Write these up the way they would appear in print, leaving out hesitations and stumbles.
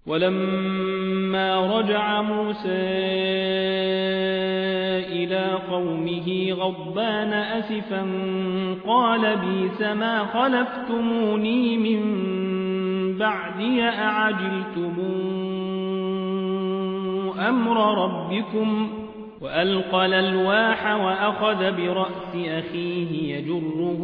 ولما رجع موسى إلى قومه غضبان أسفا قال بئس ما خلفتموني من بعدي أعجلتم أمر ربكم وألقى الألواح وأخذ برأس أخيه يجره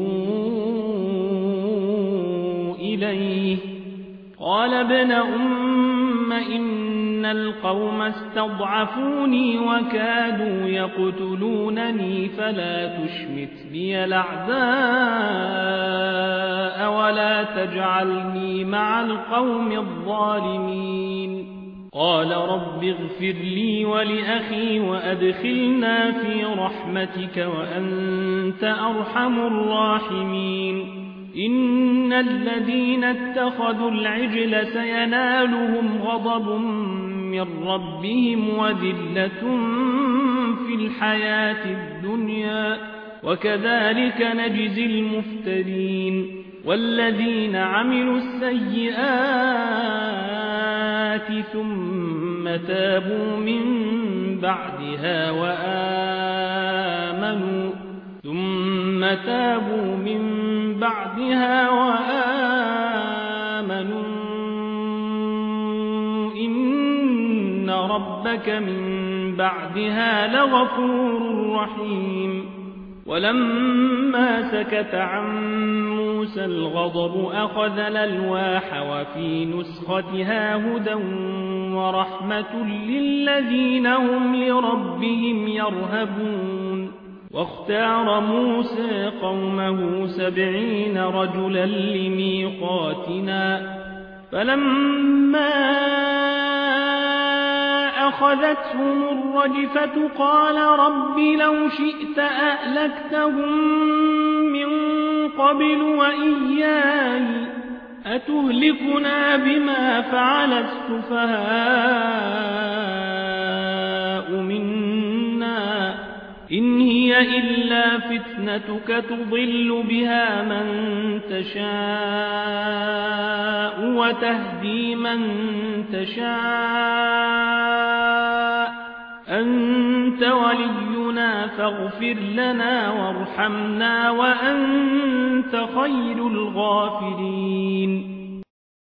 إليه قال ابن أم إن القوم استضعفوني وكادوا يقتلونني فلا تشمت بي الأعداء ولا تجعلني مع القوم الظالمين قال رب اغفر لي ولأخي وأدخلنا في رحمتك وأنت أرحم الراحمين إن الذين اتخذوا العجل سينالهم غضب من ربهم وذلة في الحياة الدنيا وكذلك نجزي المفترين والذين عملوا السيئات ثم تابوا من بعدها وآمنوا إن ربك من بعدها لغفور رحيم ولما سكت عن موسى الغضب أخذ الألواح وفي نسختها هدى ورحمة للذين هم لربهم يرهبون واختار موسى قومه 70 رجلا لميقاتنا فلما أخذتهم الرجفة قال رب لو شئت أهلكتهم من قبل وإياي أتهلكنا بما فعل السفهاء منا إن هي إلا فتنتك تضل بها من تشاء وتهدي من تشاء أنت ولينا فاغفر لنا وارحمنا وأنت خير الغافرين